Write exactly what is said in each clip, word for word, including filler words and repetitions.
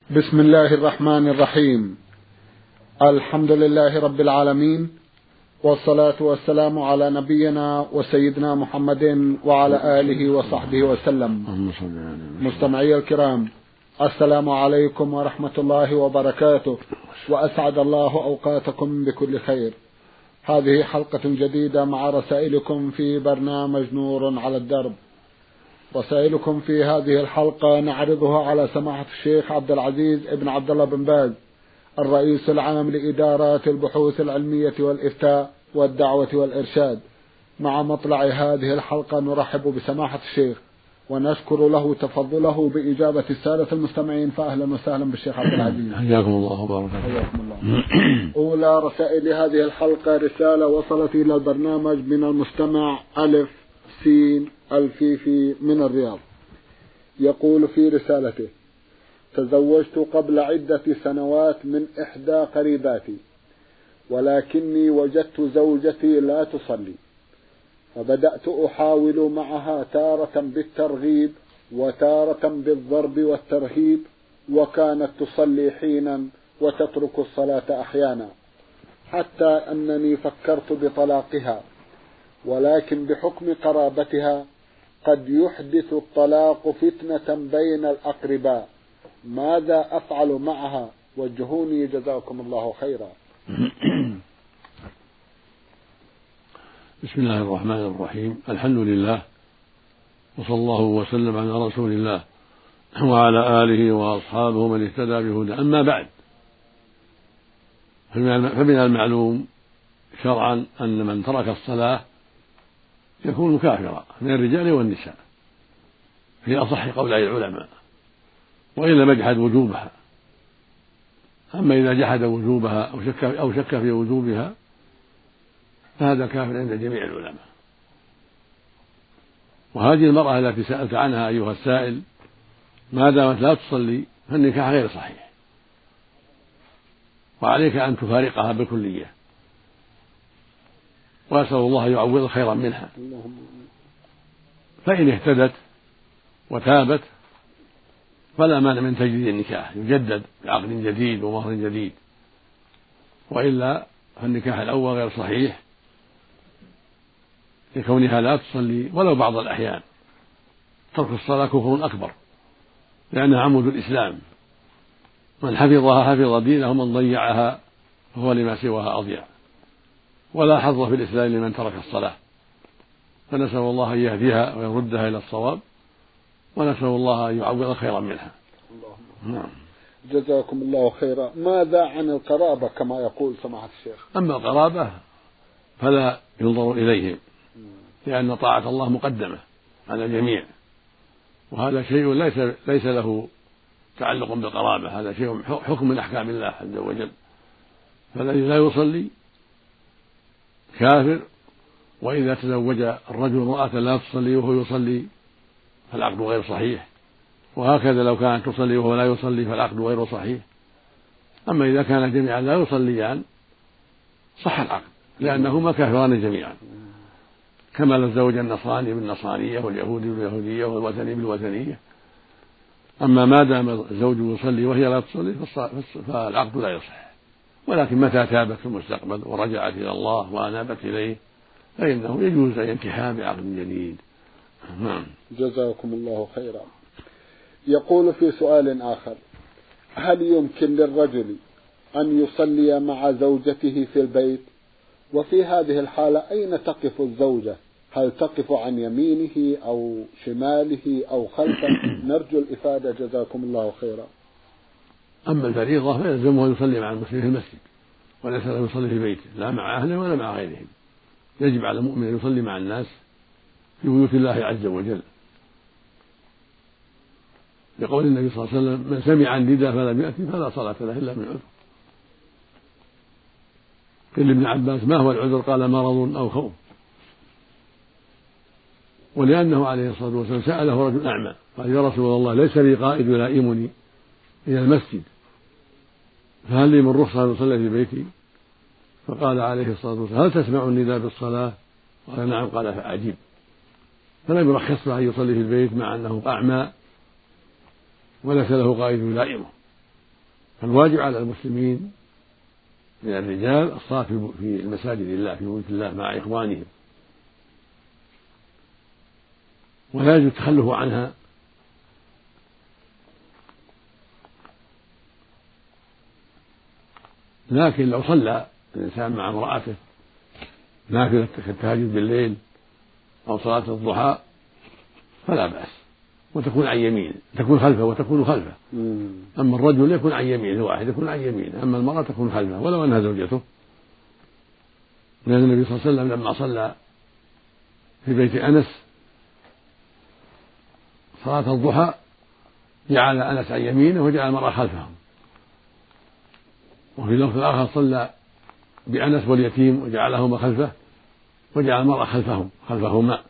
بسم الله الرحمن الرحيم. الحمد لله رب العالمين، والصلاة والسلام على نبينا وسيدنا محمد وعلى آله وصحبه وسلم. مستمعي الكرام، السلام عليكم ورحمة الله وبركاته، وأسعد الله أوقاتكم بكل خير. هذه حلقة جديدة مع رسائلكم في برنامج نور على الدرب. رسائلكم في هذه الحلقة نعرضها على سماحة الشيخ عبد العزيز ابن عبد الله بن باز، الرئيس العام لإدارات البحوث العلمية والإفتاء والدعوة والإرشاد. مع مطلع هذه الحلقة نرحب بسماحة الشيخ ونشكر له تفضله بإجابة السادة المستمعين، فأهلا وسهلا بالشيخ عبد العزيز. حياكم الله وبارك حياكم الله. أولى رسائل هذه الحلقة رسالة وصلت إلى البرنامج من المستمع ألف سين الفيفي من الرياض. يقول في رسالته: تزوجت قبل عدة سنوات من إحدى قريباتي، ولكني وجدت زوجتي لا تصلي، فبدأت أحاول معها تارة بالترغيب وتارة بالضرب والترهيب، وكانت تصلي حينا وتترك الصلاة أحيانا، حتى أنني فكرت بطلاقها، ولكن بحكم قرابتها قد يحدث الطلاق فتنة بين الأقرباء. ماذا أفعل معها؟ وجهوني جزاكم الله خيرا. بسم الله الرحمن الرحيم. الحمد لله، وصلى الله وسلم على رسول الله وعلى آله وأصحابه من اهتدى بهدى. أما بعد، فمن المعلوم شرعا أن من ترك الصلاة يكون كافرا من الرجال والنساء في أصح قولي العلماء، وإن لم يجحد وجوبها. أما إذا جحد وجوبها أو شك أو شك في وجوبها فهذا كافر عند جميع العلماء. وهذه المرأة التي سألت عنها أيها السائل، ما دامت لا تصلي فالنكاح غير صحيح، وعليك أن تفارقها بالكلية، وأسأل الله أن يعوض خيرا منها. فإن اهتدت وتابت فلا مانع من تجديد النكاح، يجدد بعقد جديد ومهر جديد، وإلا فالنكاح الأول غير صحيح لكونها لا تصلي ولو بعض الأحيان. ترك الصلاة كفر أكبر، لأنها عمود الإسلام، من حفظها حفظ دينه، ومن ضيعها فهو لما سواها أضيع، ولا حظ في الإسلام لمن ترك الصلاة. فنسأل الله أن يهديها ويردها إلى الصواب، ونسأل الله أن يعوض خيرا منها. نعم. جزاكم الله خيرا. ماذا عن القرابة كما يقول سماحة الشيخ؟ أما القرابة فلا ينظر إليهم، لأن طاعة الله مقدمة على الجميع، وهذا شيء ليس ليس له تعلق بالقرابة، هذا شيء حكم من أحكام الله عز وجل. فالذي لا يصلي كافر، وإذا تزوج الرجل امرأة لا تصلي وهو يصلي فالعقد غير صحيح، وهكذا لو كانت تصلي وهو لا يصلي فالعقد غير صحيح. أما إذا كان جميعا لا يصليان صح العقد، لأنهما كافران جميعا، كما لو تزوج النصراني بالنصرانية واليهودي باليهودية والوثني بالوثنية. أما ما دام الزوج يصلي وهي لا تصلي فالعقد لا يصح، ولكن متى تابت في المستقبل ورجعت إلى الله وأنابت إليه فإنه يجوز أن ينكحها بعقد جديد. نعم. جزاكم الله خيرا. يقول في سؤال آخر: هل يمكن للرجل أن يصلي مع زوجته في البيت؟ وفي هذه الحالة أين تقف الزوجة؟ هل تقف عن يمينه أو شماله أو خلفه؟ نرجو الإفادة جزاكم الله خيرا. أما الفريضة فيلزمه أن يصلي مع المسلمين في المسجد، وليس له يصلي في بيته لا مع أهله ولا مع غيرهم. يجب على المؤمن أن يصلي مع الناس في بيوت الله عز وجل، لقول النبي صلى الله عليه وسلم: من سمع النداء فلم يأتي فلا صلاة له إلا من عذر. قيل لابن عباس: ما هو العذر؟ قال: مرض أو خوف. ولأنه عليه الصلاة والسلام سأله رجل أعمى قال: يا رسول الله، ليس لي قائد يلائمني إلى المسجد، فهل لي من رخصة أن أصلي في بيتي؟ فقال عليه الصلاة والسلام: هل تسمع النداء بالصلاة؟ قال: نعم. قال: فأجب. فلم يرخص له أن يصلي في البيت مع أنه أعمى وليس له قائد يلائمه، فالواجب على المسلمين من الرجال الصلاة في المساجد الله في بيوت الله مع إخوانهم، ولا يجوز التخلف عنها، لكن لو صلى الإنسان مع امرأته نافلة كالتهجد بالليل أو صلاة الضحى فلا بأس، وتكون عن يمينه، تكون خلفه وتكون خلفه. أما الرجل يكون عن يمينه، واحد يكون عن يمينه، أما المرأة تكون خلفه ولو أنها زوجته، لأن النبي صلى الله عليه وسلم لما صلى في بيت أنس صلاة الضحى جعل أنس عن يمينه وجعل المرأة خلفهم، وفي لفظ آخر صلى بأنس واليتيم وجعلهما خلفه وجعل المرأة خلفهم خلفهما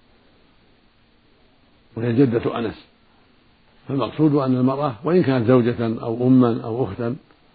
وهي جدة أنس. فالمقصود أن المرأة وإن كانت زوجة أو أما أو أختا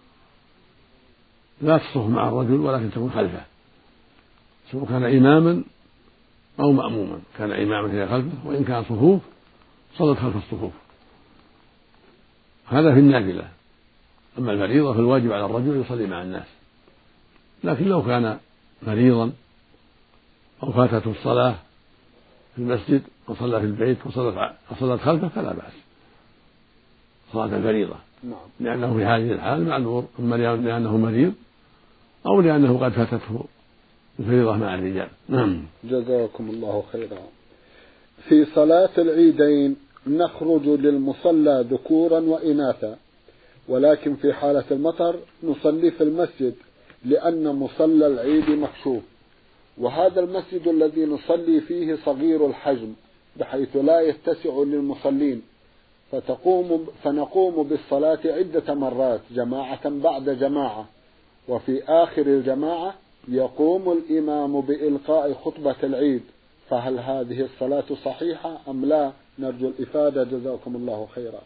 لا تصف مع الرجل ولكن تكون خلفه، سواء كان إماما أو مأموما، كان إماما هي خلفه، وإن كان صفوف صلت خلف الصفوف. هذا في النافلة. أما الفريضة فالواجب على الرجل يصلي مع الناس، لكن لو كان مريضا أو فاتته الصلاة في المسجد وصلى في البيت وصلت خلفه فلا بأس صلاة الفريضة، لأنه في هذه الحال معذور، إما لأنه مريض أو لأنه قد فاتته الفريضة مع الرجال. نعم. جزاكم الله خيرا. في صلاة العيدين نخرج للمصلى ذكورا وإناثا، ولكن في حالة المطر نصلي في المسجد لأن مصلى العيد مكشوف، وهذا المسجد الذي نصلي فيه صغير الحجم بحيث لا يتسع للمصلين، فتقوم فنقوم بالصلاة عدة مرات جماعة بعد جماعة، وفي آخر الجماعة يقوم الإمام بإلقاء خطبة العيد، فهل هذه الصلاة صحيحة أم لا؟ نرجو الإفادة جزاكم الله خيرا.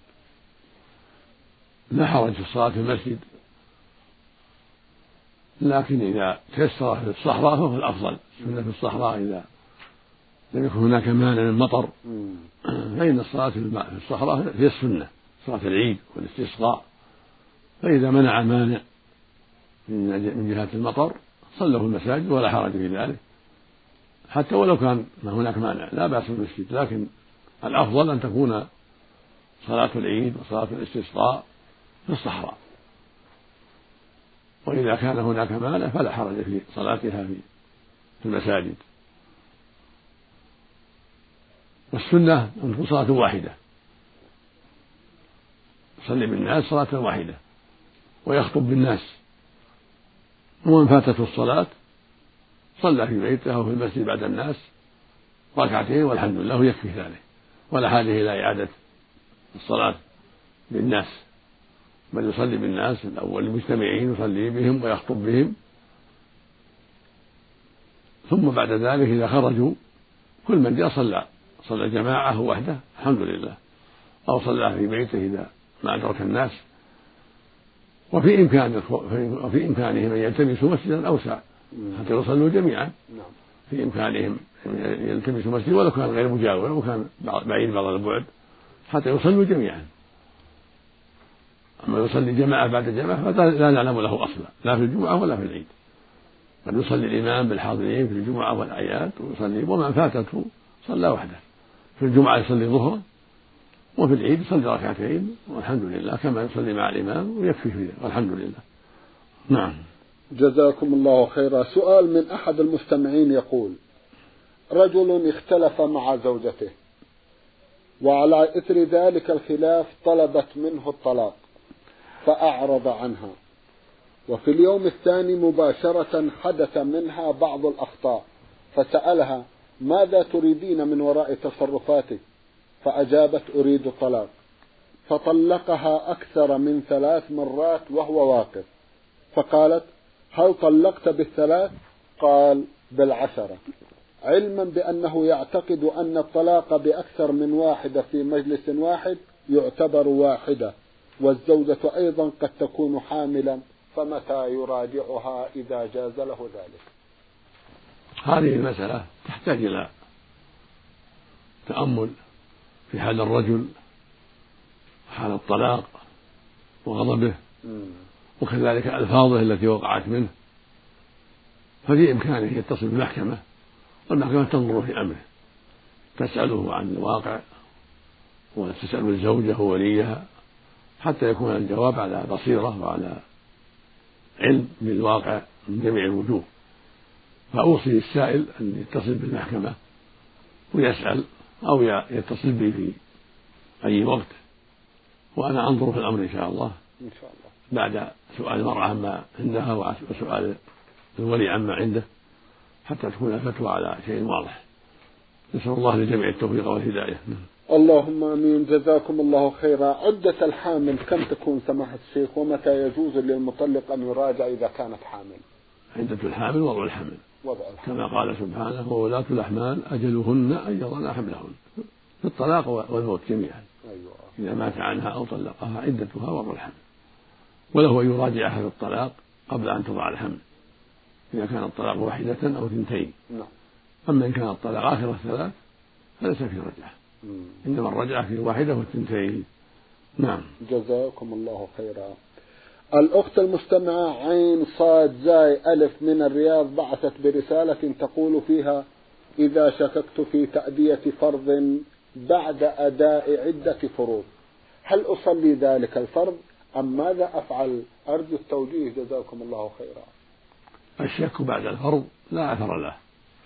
لا حرج في الصلاة في المسجد، لكن إذا تيسر في الصحراء فهو الأفضل. سنة في الصحراء إذا لم يكن هناك مانع من المطر فإن الصلاة في الصحراء هي السنة، صلاة العيد والاستسقاء. فإذا منع مانع من جهة المطر صلوا في المساجد ولا حرج في ذلك، حتى ولو كان ما هناك مانع لا بأس بالمسجد، لكن الأفضل أن تكون صلاة العيد وصلاة الاستسقاء في الصحراء، وإذا كان هناك مانع فلا حرج في صلاتها في المساجد. والسنة أن تكون صلاة واحدة، يصلي بالناس صلاة واحدة ويخطب بالناس، ومن فاتته الصلاة صلى في بيته أو في المسجد بعد الناس ركعتين والحمد لله يكفي ذلك، ولا حاجة إلى إعادة الصلاة بالناس، بل يصلي بالناس الأول المجتمعين يصلي بهم ويخطب بهم، ثم بعد ذلك إذا خرجوا كل من جاء صلى صلى جماعة وحده الحمد لله، أو صلى في بيته إذا ما أدرك الناس. وفي إمكان وفي إمكانهم أن يلتمسوا مسجدا أوسع حتى يصلوا جميعا، في إمكانهم يلتمسوا مسجد ولو كان غير مجاور وكان بعيد بعض البعد حتى يصلوا جميعا. أما يصلي جماعة بعد جماعة فلا نعلم له أصلا لا في الجمعة ولا في العيد، بل يصلي الإمام بالحاضرين في الجمعة والأعياد ويصلي، ومن فاتته صلى وحده، في الجمعة يصلي ظهرا وفي العيد يصلي ركعتين والحمد لله كما يصلي مع الإمام ويكفي في ذلك والحمد لله. نعم. جزاكم الله خيرا. سؤال من أحد المستمعين يقول: رجل اختلف مع زوجته وعلى إثر ذلك الخلاف طلبت منه الطلاق فأعرض عنها، وفي اليوم الثاني مباشرة حدث منها بعض الأخطاء، فسألها: ماذا تريدين من وراء تصرفاتك؟ فأجابت: أريد الطلاق. فطلقها أكثر من ثلاث مرات وهو واقف، فقالت: هل طلقت بالثلاث؟ قال: بالعشرة، علما بأنه يعتقد أن الطلاق بأكثر من واحدة في مجلس واحد يعتبر واحدة، والزوجة أيضا قد تكون حاملا، فمتى يراجعها إذا جاز له ذلك؟ هذه المسألة تحتاج إلى تأمل في حال الرجل، حال الطلاق وغضبه وكذلك ألفاظه التي وقعت منه، ففي إمكانه يتصل بالمحكمة والمحكمة تنظر في أمره، تسأله عن الواقع وتسأل الزوجة ووليها حتى يكون الجواب على بصيرة وعلى علم بالواقع من جميع الوجوه. فأوصي السائل أن يتصل بالمحكمة ويسأل أو يتصل بي في أي وقت، وأنا أنظر في الأمر إن شاء الله إن شاء الله بعد سؤال المرأة عما عندها وسؤال الولي عما عنده حتى تكون الفتوى على شيء واضح. نسأل الله للجميع التوفيق والهداية. اللهم آمين. جزاكم الله خيرا. عدة الحامل كم تكون سماحة الشيخ، ومتى يجوز للمطلق أن يراجع إذا كانت حامل؟ عدة الحامل وضع الحمل، وضع الحمل كما قال سبحانه وولاة الأحمال أجلهن أن يضعن حملهن، في الطلاق والموت جميعا. أيوة. إذا مات عنها أو طلقها عدتها وضع الحمل، وله أن يراجعها في الطلاق قبل أن تضع الحمل إذا كان الطلاق واحدة أو اثنتين. نعم. أما إن كان الطلاق آخر الثلاث فليس في رجعة، إنما الرجعة في الواحدة والثنتين. نعم. جزاكم الله خيرا. الأخت المستمعة عين صاد زاي ألف من الرياض بعثت برسالة تقول فيها: إذا شككت في تأدية فرض بعد أداء عدة فروض، هل أصلي ذلك الفرض أم ماذا أفعل؟ أرجو التوجيه جزاكم الله خيرا. الشك بعد الفرض لا أثر له،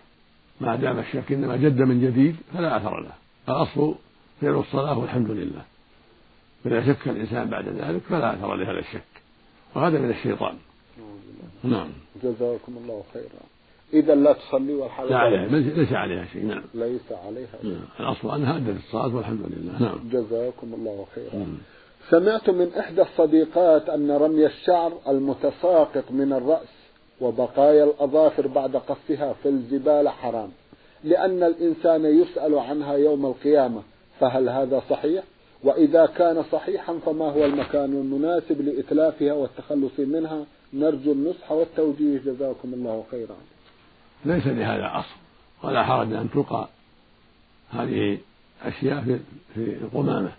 ما دام الشك إنما جد من جديد فلا أثر له، الأصل فعل الصلاة والحمد لله، فإذا شك الإنسان بعد ذلك فلا أثر لهذا الشك، وهذا من الشيطان. نعم. جزاكم الله خيرا. إذا لا تصلي والحال لا عليها، ليس عليها شيء. نعم. ليس عليها شيء. نعم. الأصل أنها أدت الصلاة والحمد لله. نعم. جزاكم الله خيرا. نعم. سمعت من إحدى الصديقات أن رمي الشعر المتساقط من الرأس وبقايا الأظافر بعد قصها في الزبالة حرام، لأن الإنسان يسأل عنها يوم القيامة، فهل هذا صحيح؟ وإذا كان صحيحا فما هو المكان المناسب لإتلافها والتخلص منها؟ نرجو النصح والتوجيه جزاكم الله خيرا. ليس لهذا أصل ولا حرج أن تلقى هذه أشياء في في القمامة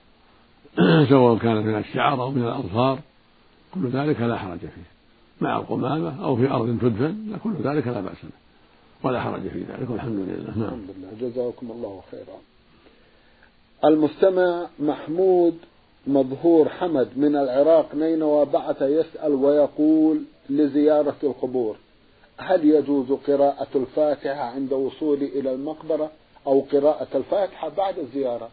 سواء كانت من الشعر أو من الأظفار، كل ذلك لا حرج فيه، مع القمامة أو في أرض تدفن، كل ذلك لا بأس به ولا حرج في ذلك والحمد لله. نعم. الحمد لله. جزاكم الله خيرا. المستمع محمود مظهور حمد من العراق نينوى بعث يسأل ويقول: لزيارة القبور هل يجوز قراءة الفاتحة عند وصولي إلى المقبرة أو قراءة الفاتحة بعد الزيارة؟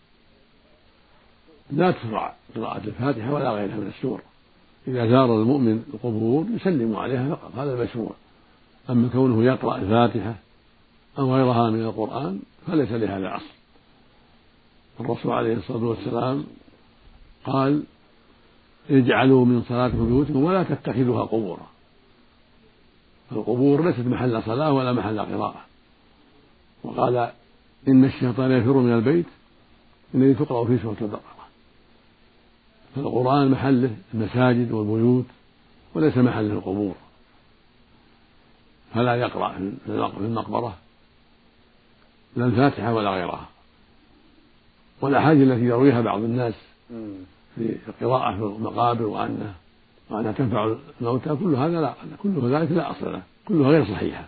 لا تشرع قراءة الفاتحة ولا غيرها من السور، إذا زار المؤمن القبور يسلم عليها فقط، هذا المشروع. أما كونه يقرأ الفاتحة أو غيرها من القرآن فليس لهذا أصل. الرسول عليه الصلاة والسلام قال: اجعلوا من صلاتكم بيوتكم ولا تتخذوها قبورا. القبور ليست محل صلاة ولا محل قراءة. وقال: إن الشيطان يفر من البيت الذي تقرأ فيه سورة البقرة. فالقرآن محله المساجد والبيوت وليس محله القبور، فلا يقرأ في المقبرة لا الفاتحة ولا غيرها. والأحاديث التي يرويها بعض الناس في القراءة في المقابر وأنها وأنها تنفع الموتى كل هذا لا كله ذلك لا أصل له، كلها غير صحيحة.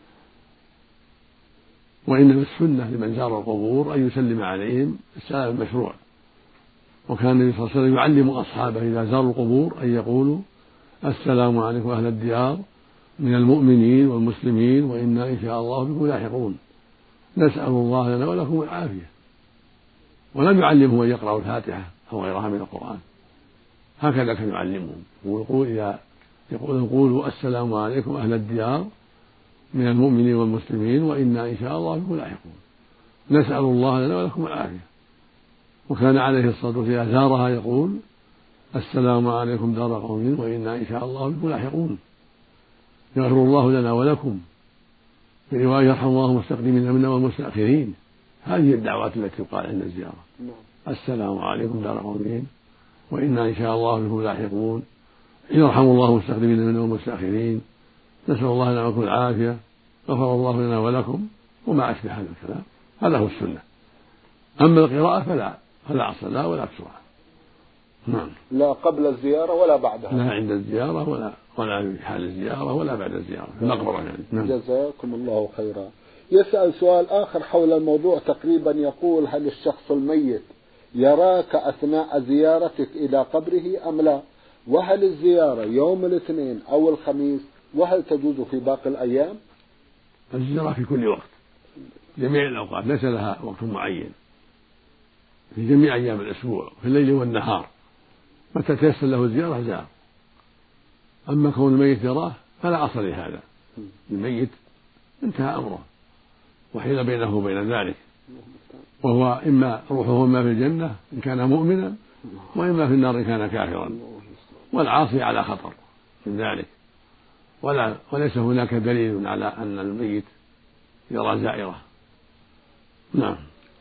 وإنما السنة لمن زار القبور أن يسلم عليهم السلام المشروع، وكان النبي صلى الله عليه وسلم يعلم أصحابه إذا زاروا القبور أن يقولوا: السلام عليكم أهل الديار من المؤمنين والمسلمين وإنا إن شاء الله بكم لاحقون، نسأل الله لنا ولكم العافية. ولم يعلمهم أن يقرأوا الفاتحة أو غيرها من القرآن، هكذا كان يعلمهم. ويقول إذا يقول قولوا: السلام عليكم أهل الديار من المؤمنين والمسلمين وإنا إن شاء الله بكم لاحقون، نسأل الله لنا ولكم العافية. وكان عليه الصلاة والسلام إذا زارها يقول: السلام عليكم دار قوم وإنا إن شاء الله بكم لاحقون، يغفر الله لنا ولكم. في رواية: يرحم الله المستقدمين منا والمستأخرين. هذه الدعوات التي تقال عند الزيارة: السلام عليكم دار قوم وإنا إن شاء الله بكم لاحقون، يرحم الله المستقدمين منا والمستأخرين، نسأل الله لنا ولكم العافية، غفر الله لنا ولكم، وما أشبه هذا الكلام. هذا هو السنة. أما القراءة فلا فلا أصل لها ولا تشرع. نعم. لا قبل الزيارة ولا بعدها. لا عند الزيارة ولا ولا في حال الزيارة ولا بعد الزيارة في المقبرة يعني. نعم. جزاكم الله خيرا. يسأل سؤال آخر حول الموضوع تقريبا، يقول: هل الشخص الميت يراك أثناء زيارتك إلى قبره أم لا؟ وهل الزيارة يوم الاثنين أو الخميس؟ وهل تجوز في باقي الأيام؟ الزيارة في كل وقت، جميع الأوقات، ليس لها وقت معين، في جميع أيام الأسبوع في الليل والنهار، متى تيسر له الزيارة زار. أما كون الميت يراه فلا أصل لهذا، الميت انتهى أمره وحيل بينه وبين ذلك، وهو إما روحه إما في الجنة إن كان مؤمنا، وإما في النار إن كان كافرا، والعاصي على خطر من ذلك، ولا وليس هناك دليل على أن الميت يرى زائرة. نعم.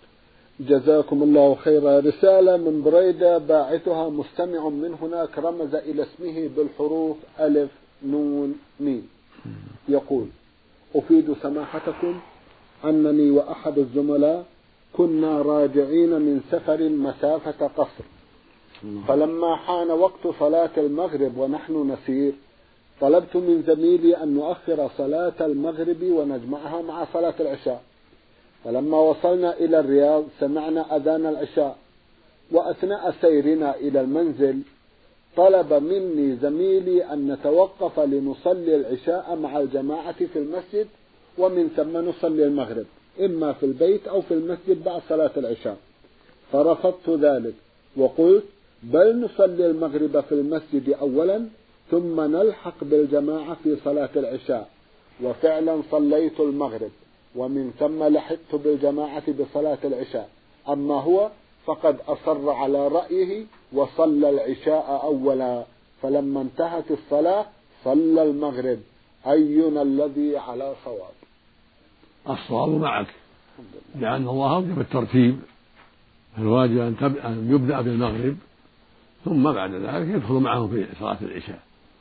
جزاكم الله خيرا. رسالة من بريدة باعثها مستمع من هناك رمز إلى اسمه بالحروف ألف نون ميم، يقول: أفيد سماحتكم أنني وأحد الزملاء كنا راجعين من سفر مسافة قصر، فلما حان وقت صلاة المغرب ونحن نسير طلبت من زميلي أن نؤخر صلاة المغرب ونجمعها مع صلاة العشاء، فلما وصلنا إلى الرياض سمعنا أذان العشاء، وأثناء سيرنا إلى المنزل طلب مني زميلي أن نتوقف لنصلي العشاء مع الجماعة في المسجد، ومن ثم نصلي المغرب إما في البيت أو في المسجد بعد صلاة العشاء، فرفضت ذلك وقلت: بل نصلي المغرب في المسجد أولا ثم نلحق بالجماعة في صلاة العشاء. وفعلا صليت المغرب ومن ثم لحقت بالجماعة بصلاة العشاء، أما هو فقد أصر على رأيه وصلى العشاء أولا، فلما انتهت الصلاة صلى المغرب، أينا الذي على صواب؟ الصواب معك، لأن الله أوجب الترتيب، الواجب أن يبدأ بالمغرب ثم بعد ذلك يدخل معه في صلاة العشاء.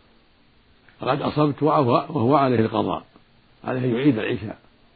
فقد أصبت وهو عليه القضاء، عليه يعيد العشاء،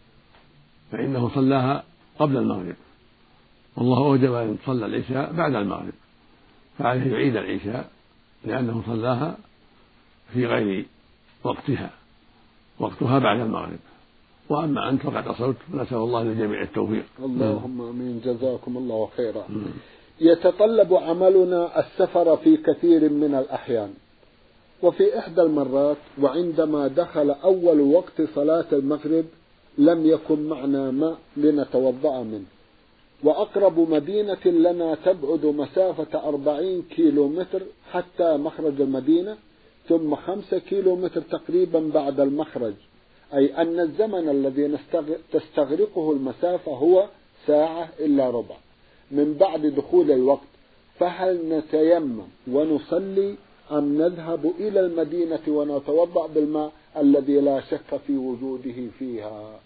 فإنه صلاها قبل المغرب، والله أوجب أن تصلى العشاء بعد المغرب، فعليه يعيد العشاء لأنه صلاها في غير وقتها، وقتها بعد المغرب. وأما أنت فقد أصبت، ونسأل الله للجميع التوفيق. اللهم آمين. جزاكم الله خيرا. يتطلب عملنا السفر في كثير من الأحيان، وفي إحدى المرات وعندما دخل أول وقت صلاة المغرب لم يكن معنا ماء لنتوضأ منه، وأقرب مدينة لنا تبعد مسافة أربعين كيلو متر حتى مخرج المدينة، ثم خمسة كيلو متر تقريبا بعد المخرج، أي أن الزمن الذي تستغرقه المسافة هو ساعة إلا ربع من بعد دخول الوقت، فهل نتيمم ونصلي أم نذهب إلى المدينة ونتوضأ بالماء الذي لا شك في وجوده فيها؟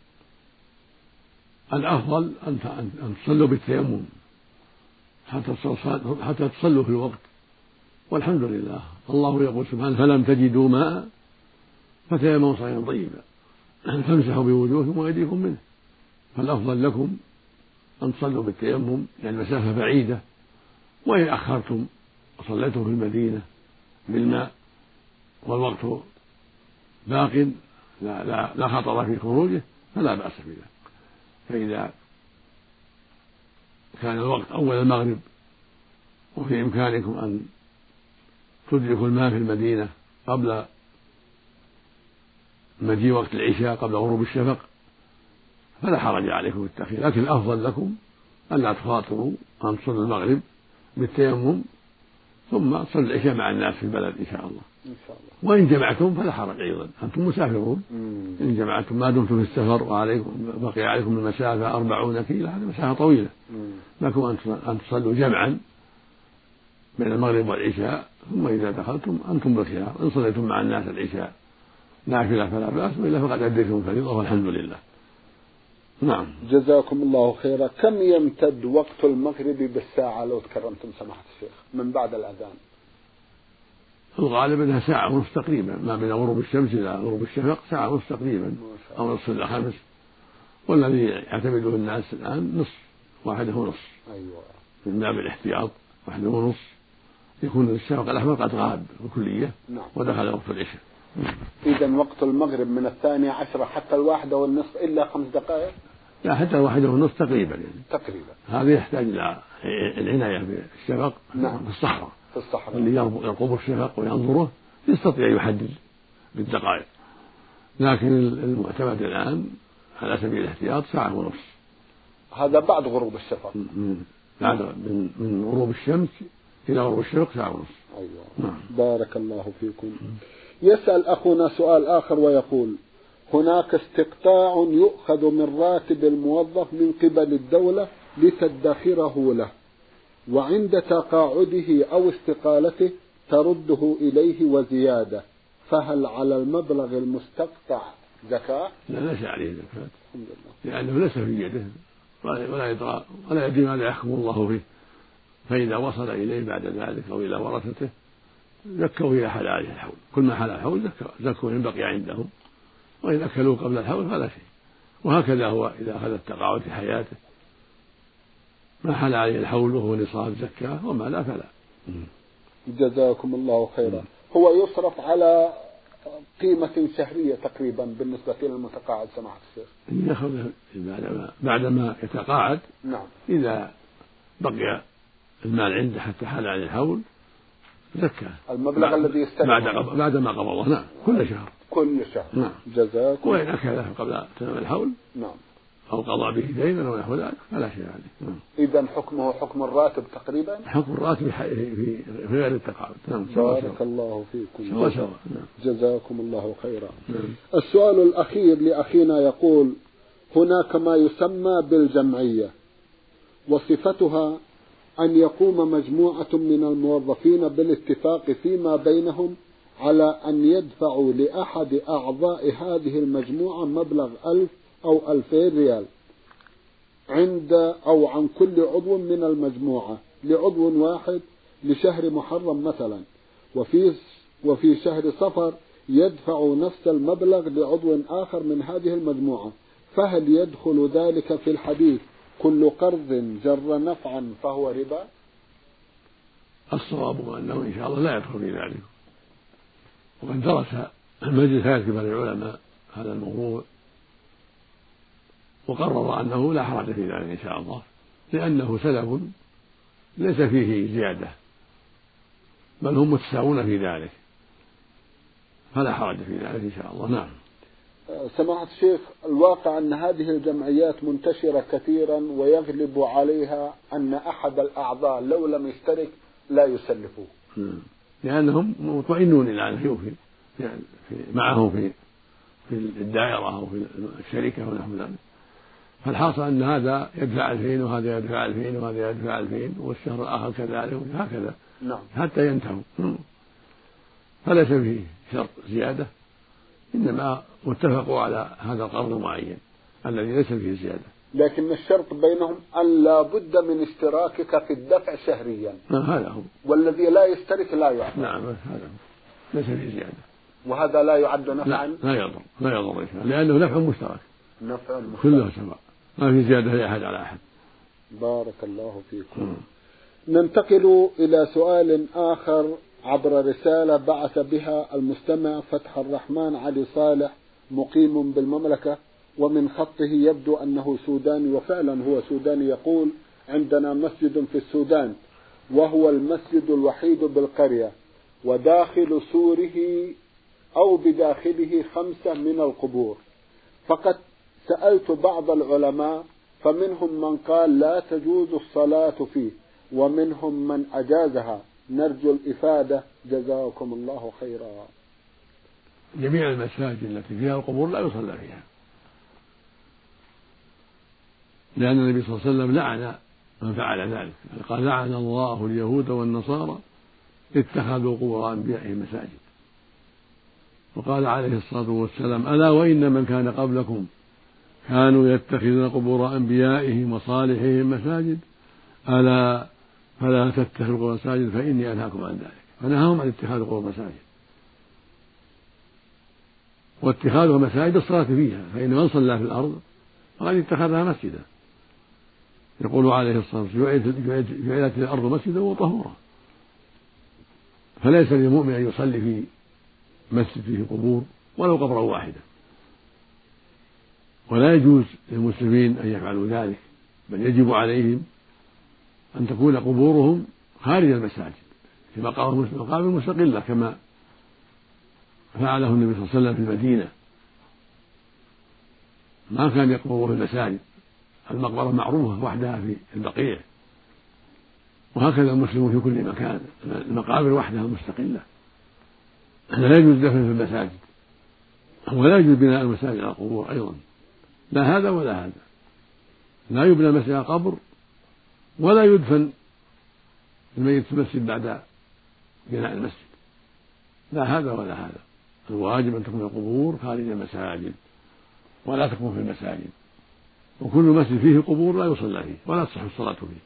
الأفضل أن تصلوا بالتيمم حتى تصلوا في الوقت، والحمد لله. الله يقول سبحانه: فلم تجدوا ماء فتيمموا صعيدا طيبا فامسحوا بوجوهكم وأيديكم منه. فالأفضل لكم أن تصلوا بالتيمم لأن يعني المسافة بعيدة، وإن أخرتم وصليتم في المدينة بالماء والوقت باق لا, لا, لا خطر في خروجه فلا بأس بذلك. فإذا كان الوقت أول المغرب وفي إمكانكم أن تدركوا الماء في المدينة قبل مجيء وقت العشاء قبل غروب الشفق فلا حرج عليكم بالتأخير، لكن الأفضل لكم أن لا تخاطروا أن تصلوا المغرب بالتيمم ثم تصلوا العشاء مع الناس في البلد إن شاء الله. إن شاء الله. وإن جمعتم فلا حرج أيضا، أنتم مسافرون. مم. إن جمعتم ما دمتم في السفر وعليكم بقي عليكم المسافة أربعون كيلو، هذه مسافة طويلة، لكم أن تصلوا جمعا بين المغرب والعشاء، ثم إذا دخلتم أنتم بالخيار، إن صليتم مع الناس العشاء نافلة فلا بأس، وإلا فقد أديتم الفريضة والحمد لله. نعم. جزاكم الله خيرا. كم يمتد وقت المغرب بالساعة لو تكرمتم سماحة الشيخ من بعد الأذان؟ الغالب أنها ساعة ونصف تقريبا، ما بين غروب الشمس إلى غروب الشفق ساعة ونصف تقريبا أو نصف إلى خمس، والذي يعتمده الناس الآن نصف، واحدة ونصف. أيوة. من باب الاحتياط واحدة ونصف، يكون الشفق الأحمر قد غاب بالكلية نعم. ودخل وقت العشاء. إذا وقت المغرب من الثانية عشرة حتى الواحدة والنصف إلا خمس دقائق؟ لا، حتى الواحدة والنصف تقريبا يعني. تقريبا. هذا يحتاج إلى العناية بالشفق. نعم. في الصحراء. في الصحراء. اللي يرقب الشفق وينظره يستطيع يحدد بالدقائق، لكن المعتمد الآن على سبيل الاحتياط ساعة ونصف. هذا بعد غروب الشفق. بعد من من غروب الشمس إلى غروب الشفق ساعة ونصف. أيوة. نعم. بارك الله فيكم. يسأل أخونا سؤال آخر ويقول: هناك استقطاع يؤخذ من راتب الموظف من قبل الدولة لتدخره له، وعند تقاعده أو استقالته ترده إليه وزيادة، فهل على المبلغ المستقطع زكاة؟ لا، ليس عليه زكاة، لأنه ليس في يده ولا يدرى ولا يدري ماذا يحكم الله فيه، فإذا وصل إليه بعد ذلك أو إلى ورثته زكوا إلى حلاله الحول، كل ما حل الحول زكوا إن بقي عندهم، وإذا أكلوا قبل الحول فلا شيء. وهكذا هو إذا أخذ التقاعد في حياته ما حل عليه الحول وهو نصاب زكاة، وما لا فلا. جزاكم الله خيرا. هو يصرف على قيمة شهرية تقريبا بالنسبة للمتقاعد سماحة الشيخ؟ يأخذ بعدما بعدما يتقاعد. نعم. إذا بقي المال عنده حتى حل عليه الحول زكاة المبلغ الذي يستلمه بعد بعد ما قبضه. نعم، كل شهر. كل شهر. نعم. جزاكم. وإن أكله قبل تمام الحول نعم أو قضى به دينا أو نحو ذلك فلا شيء عليه. نعم. إذا حكمه حكم الراتب تقريبا؟ حكم الراتب في في غير التقاعد. نعم. بارك الله فيكم. سوا سوا. نعم. جزاكم الله خيرا. نعم. السؤال الأخير لأخينا يقول: هناك ما يسمى بالجمعية، وصفتها أن يقوم مجموعة من الموظفين بالاتفاق فيما بينهم على أن يدفعوا لأحد أعضاء هذه المجموعة مبلغ ألف أو ألفين ريال عند أو عن كل عضو من المجموعة لعضو واحد لشهر محرم مثلا، وفي وفي شهر صفر يدفع نفس المبلغ لعضو آخر من هذه المجموعة، فهل يدخل ذلك في الحديث كل قرض جر نفعا فهو ربا؟ الصواب أنه إن شاء الله لا يدخل في ذلك، وقد درس مجلس هيئة كبار العلماء هذا الموضوع وقرر أنه لا حرج في ذلك إن شاء الله، لأنه سلف ليس فيه زيادة بل هم متساوون في ذلك، فلا حرج في ذلك إن شاء الله. نعم. سماحة الشيخ، الواقع أن هذه الجمعيات منتشرة كثيرا ويغلب عليها أن أحد الأعضاء لو لم يشترك لا يسلفوه، لأنهم مطمئنون إلى أن يوفي يعني معه في في الدائرة أو في الشركة ونحو ذلك، فالحاصل أن هذا يدفع ألفين وهذا يدفع ألفين وهذا يدفع ألفين والشهر الآخر كذلك هكذا. نعم. حتى ينتهوا، فليس فيه شرط زيادة، إنما اتفقوا على هذا القرض المعين الذي ليس فيه زيادة، لكن الشرط بينهم أن لا بد من اشتراكك في الدفع شهريا. هذا هو، والذي لا يشترك لا يعطى. نعم هذا هو، ليس فيه زيادة، وهذا لا يعد نفعا؟ لا, لا يضر لا يضر لأنه نفع مشترك، نفع مشترك كله سواء، ما في زيادة لأحد على أحد. بارك الله فيكم. م. ننتقل إلى سؤال آخر عبر رسالة بعث بها المستمع فتح الرحمن علي صالح مقيم بالمملكة، ومن خطه يبدو أنه سوداني، وفعلا هو سوداني. يقول: عندنا مسجد في السودان وهو المسجد الوحيد بالقرية، وداخل سوره أو بداخله خمسة من القبور، فقد سألت بعض العلماء فمنهم من قال لا تجوز الصلاة فيه ومنهم من أجازها، نرجو الإفادة جزاكم الله خيرا. جميع المساجد التي فيها القبور لا يصلى فيها، لأن النبي صلى الله عليه وسلم لعن من فعل ذلك، قال: لعن الله اليهود والنصارى اتخذوا قبور أنبيائهم مساجد. وقال عليه الصلاة والسلام: ألا وإن من كان قبلكم كانوا يتخذون قبور أنبيائهم وصالحهم مساجد، ألا فلا تتخذوا قبور مساجد فإني أنهاكم عن ذلك. فنهاهم عن اتخاذ قبور مساجد، واتخاذها مساجد الصلاة فيها، فإن من صلى في الأرض فقد اتخذها مسجدا. يقول عليه الصلاة والسلام: جعلت الأرض مسجدا وطهورا. فليس للمؤمن أن يصلي في مسجد فيه قبور ولو قبرا واحدا، ولا يجوز للمسلمين أن يفعلوا ذلك، بل يجب عليهم أن تكون قبورهم خارج المساجد في مقابر مستقلة كما فعله النبي صلى الله عليه وسلم في المدينة، ما كان يقبر في المساجد، المقبرة معروفة وحدها في البقيع، وهكذا المسلمون في كل مكان، المقابر وحدها مستقلة. لا يجوز دفن في المساجد، ولا يجوز بناء المساجد على القبور أيضا، لا هذا ولا هذا، لا يبنى المسجد على قبر ولا يدفن الميت في المسجد بعد بناء المسجد، لا هذا ولا هذا. الواجب أن تكون القبور خارج المساجد ولا تكون في المساجد، وكل مسجد فيه قبور لا يصلى فيه ولا تصح الصلاة فيه،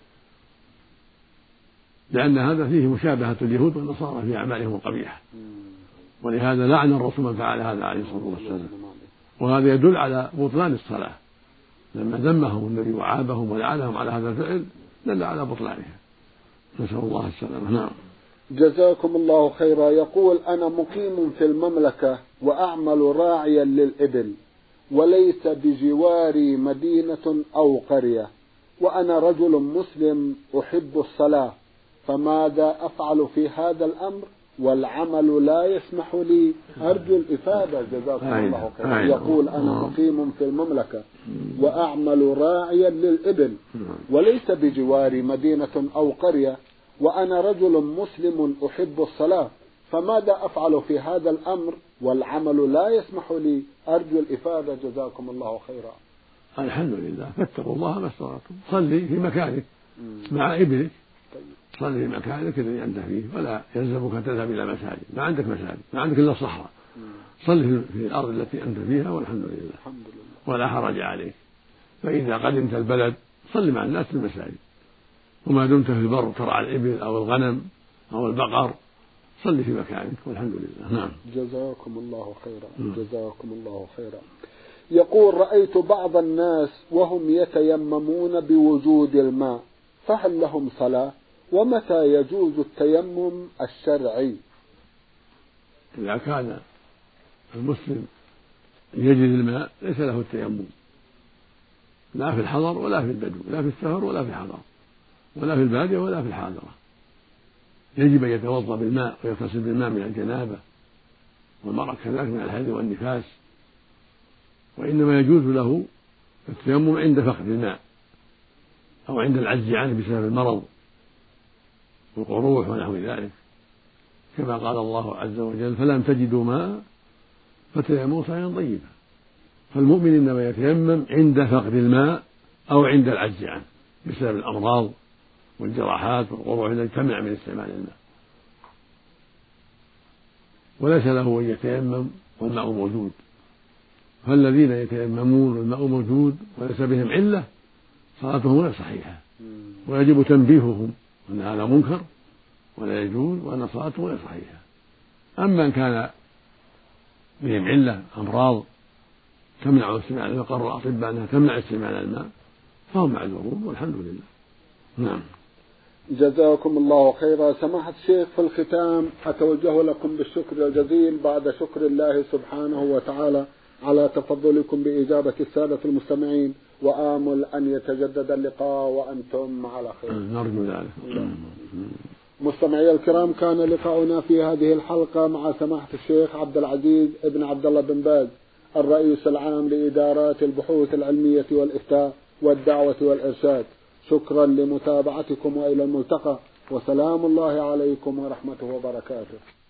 لأن هذا فيه مشابهة اليهود والنصارى في أعمالهم القبيحة، ولهذا لعن الرسول من فعل هذا عليه الصلاة والسلام، وهذا يدل على بطلان الصلاة، لما ذمهم النبي وعابهم ولعنهم على هذا الفعل دل على بطلانها، نسأل الله السلامة. نعم. جزاكم الله خيرا. يقول: أنا مقيم في المملكة وأعمل راعيا للإبل، وليس بجواري مدينة أو قرية، وأنا رجل مسلم أحب الصلاة، فماذا أفعل في هذا الأمر والعمل لا يسمح لي؟ أرجو الإفادة جزاكم الله خيرا. يقول: أنا مقيم في المملكة وأعمل راعيا للإبل، وليس بجواري مدينة أو قرية، وأنا رجل مسلم أحب الصلاة، فماذا أفعل في هذا الأمر والعمل لا يسمح لي؟ أرجو الإفادة جزاكم الله خيرا. الحمد لله، فاتقوا الله ما استطعتم، صلي في مكانك مع إبلك، صلي في مكانك الذي أنت فيه، ولا يلزمك أن تذهب إلى مساجد، ما عندك مساجد، ما عندك إلا الصحراء، صلي في الأرض التي أنت فيها والحمد لله، ولا حرج عليك. فإذا قدمت البلد صلي مع الناس في المساجد، وما دمت في البر ترعى الإبل أو الغنم أو البقر صلي في مكانك والحمد لله. نعم. جزاكم الله خيرا. جزاكم الله خيرا. يقول: رأيت بعض الناس وهم يتيممون بوجود الماء، فهل لهم صلاة؟ ومتى يجوز التيمم الشرعي؟ إذا كان المسلم يجد الماء ليس له التيمم، لا في الحضر ولا في البدو، لا في السفر ولا في الحضر، ولا في البادية ولا في الحاضرة، يجب أن يتوضأ بالماء ويغتسل بالماء من الجنابة، والمرأة كذلك من الحيض والنفاس، وإنما يجوز له التيمم عند فقد الماء أو عند العجز عنه بسبب المرض والقروح ونحو ذلك، كما قال الله عز وجل: فلم تجدوا ماء فتيمموا صعيدا طيبا. فالمؤمن إنما يتيمم عند فقد الماء أو عند العجز عنه بسبب الأمراض والجراحات والقروح التي تمنع من استعمال الماء، وليس له أن يتيمم والماء موجود. فالذين يتيممون والماء موجود وليس بهم علة صلاتهم غير صحيحة، ويجب تنبيههم أن هذا منكر ولا يجوز وأن صلاتهم غير صحيحة. أما إن كان بهم علة أمراض تمنع استعمال الماء، قرر الأطباء أنها تمنع استعمال الماء، فهم معذورون والحمد لله. نعم. جزاكم الله خيرا. سماحة الشيخ، في الختام أتوجه لكم بالشكر الجزيل بعد شكر الله سبحانه وتعالى على تفضلكم بإجابة السادة المستمعين، وآمل أن يتجدد اللقاء وأنتم على خير. نرجو ذلك. مستمعي الكرام، كان لقاؤنا في هذه الحلقة مع سماحة الشيخ عبد العزيز ابن عبد الله بن باز، الرئيس العام لإدارات البحوث العلمية والإفتاء والدعوة والإرشاد. شكرا لمتابعتكم وإلى الملتقى، وسلام الله عليكم ورحمته وبركاته.